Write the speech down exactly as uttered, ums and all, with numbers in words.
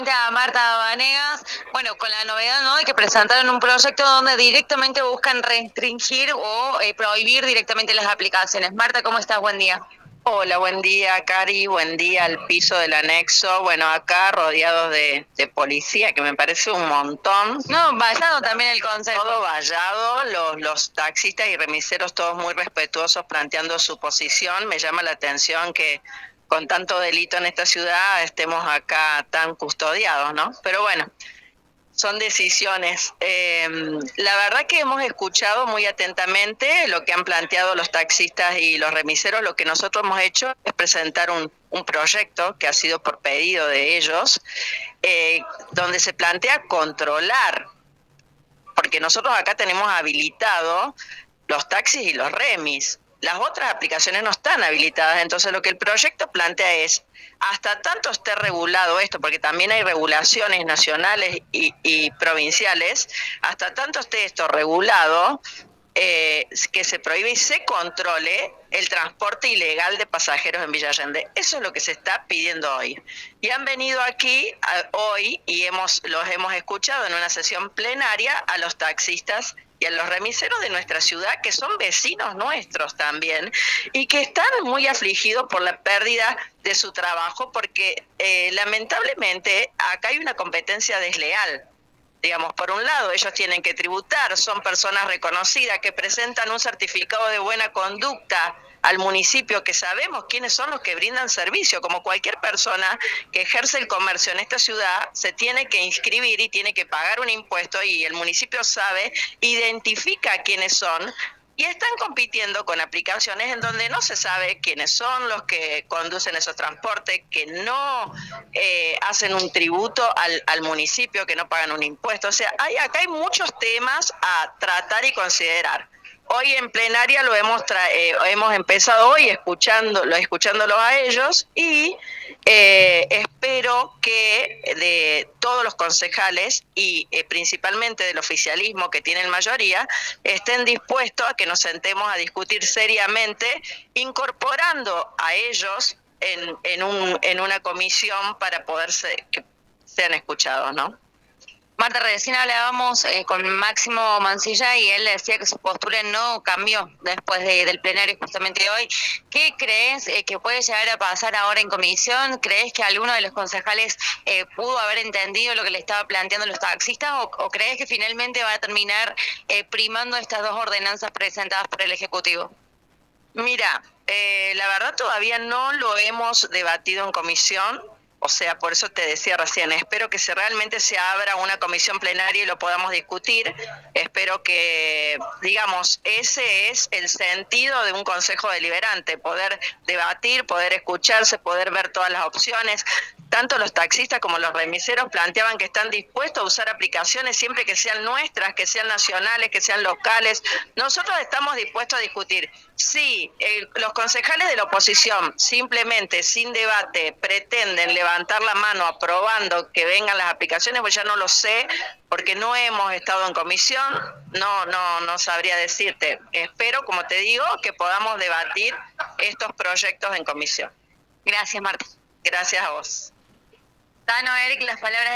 A Marta Vanegas, bueno, con la novedad, ¿no?, de que presentaron un proyecto donde directamente buscan restringir o eh, prohibir directamente las aplicaciones. Marta, ¿cómo estás? Buen día. Hola, buen día, Cari, buen día al piso del anexo. Bueno, acá rodeados de, de policía, que me parece un montón. No, vallado también el consejo. Todo vallado, los, los taxistas y remiseros todos muy respetuosos planteando su posición. Me llama la atención que con tanto delito en esta ciudad estemos acá tan custodiados, ¿no? Pero bueno, son decisiones. Eh, la verdad que hemos escuchado muy atentamente lo que han planteado los taxistas y los remiseros. Lo que nosotros hemos hecho es presentar un, un proyecto que ha sido por pedido de ellos, eh, donde se plantea controlar, porque nosotros acá tenemos habilitado los taxis y los remis. Las otras aplicaciones no están habilitadas, entonces lo que el proyecto plantea es, hasta tanto esté regulado esto, porque también hay regulaciones nacionales y, y provinciales, hasta tanto esté esto regulado, eh, que se prohíbe y se controle el transporte ilegal de pasajeros en Villa Allende. Eso es lo que se está pidiendo hoy. Y han venido aquí a, hoy y hemos los hemos escuchado en una sesión plenaria a los taxistas y a los remiseros de nuestra ciudad, que son vecinos nuestros también, y que están muy afligidos por la pérdida de su trabajo, porque eh, lamentablemente acá hay una competencia desleal. Digamos, por un lado, ellos tienen que tributar, son personas reconocidas que presentan un certificado de buena conducta al municipio, que sabemos quiénes son los que brindan servicio. Como cualquier persona que ejerce el comercio en esta ciudad, se tiene que inscribir y tiene que pagar un impuesto, y el municipio sabe, identifica quiénes son, y están compitiendo con aplicaciones en donde no se sabe quiénes son los que conducen esos transportes, que no eh, hacen un tributo al, al municipio, que no pagan un impuesto. O sea, hay, acá hay muchos temas a tratar y considerar. Hoy en plenaria lo hemos tra eh, hemos empezado hoy escuchándolo, escuchándolos a ellos, y eh, espero que de todos los concejales y eh, principalmente del oficialismo, que tienen mayoría, estén dispuestos a que nos sentemos a discutir seriamente, incorporando a ellos en, en, un, en una comisión para poder ser, que sean escuchados, ¿no? Marta, recién hablábamos eh, con Máximo Mancilla y él decía que su postura no cambió después de, del plenario justamente hoy. ¿Qué crees eh, que puede llegar a pasar ahora en comisión? ¿Crees que alguno de los concejales eh, pudo haber entendido lo que le estaba planteando los taxistas, o, o crees que finalmente va a terminar eh, primando estas dos ordenanzas presentadas por el Ejecutivo? Mira, eh, la verdad todavía no lo hemos debatido en comisión. O sea, por eso te decía recién, espero que se realmente se abra una comisión plenaria y lo podamos discutir. Espero que, digamos, ese es el sentido de un consejo deliberante, poder debatir, poder escucharse, poder ver todas las opciones. Tanto los taxistas como los remiseros planteaban que están dispuestos a usar aplicaciones siempre que sean nuestras, que sean nacionales, que sean locales. Nosotros estamos dispuestos a discutir. Si eh, los concejales de la oposición simplemente, sin debate, pretenden levantar la mano aprobando que vengan las aplicaciones, pues ya no lo sé, porque no hemos estado en comisión, no, no, no sabría decirte. Espero, como te digo, que podamos debatir estos proyectos en comisión. Gracias, Marta. Gracias a vos. Tano, Eric, las palabras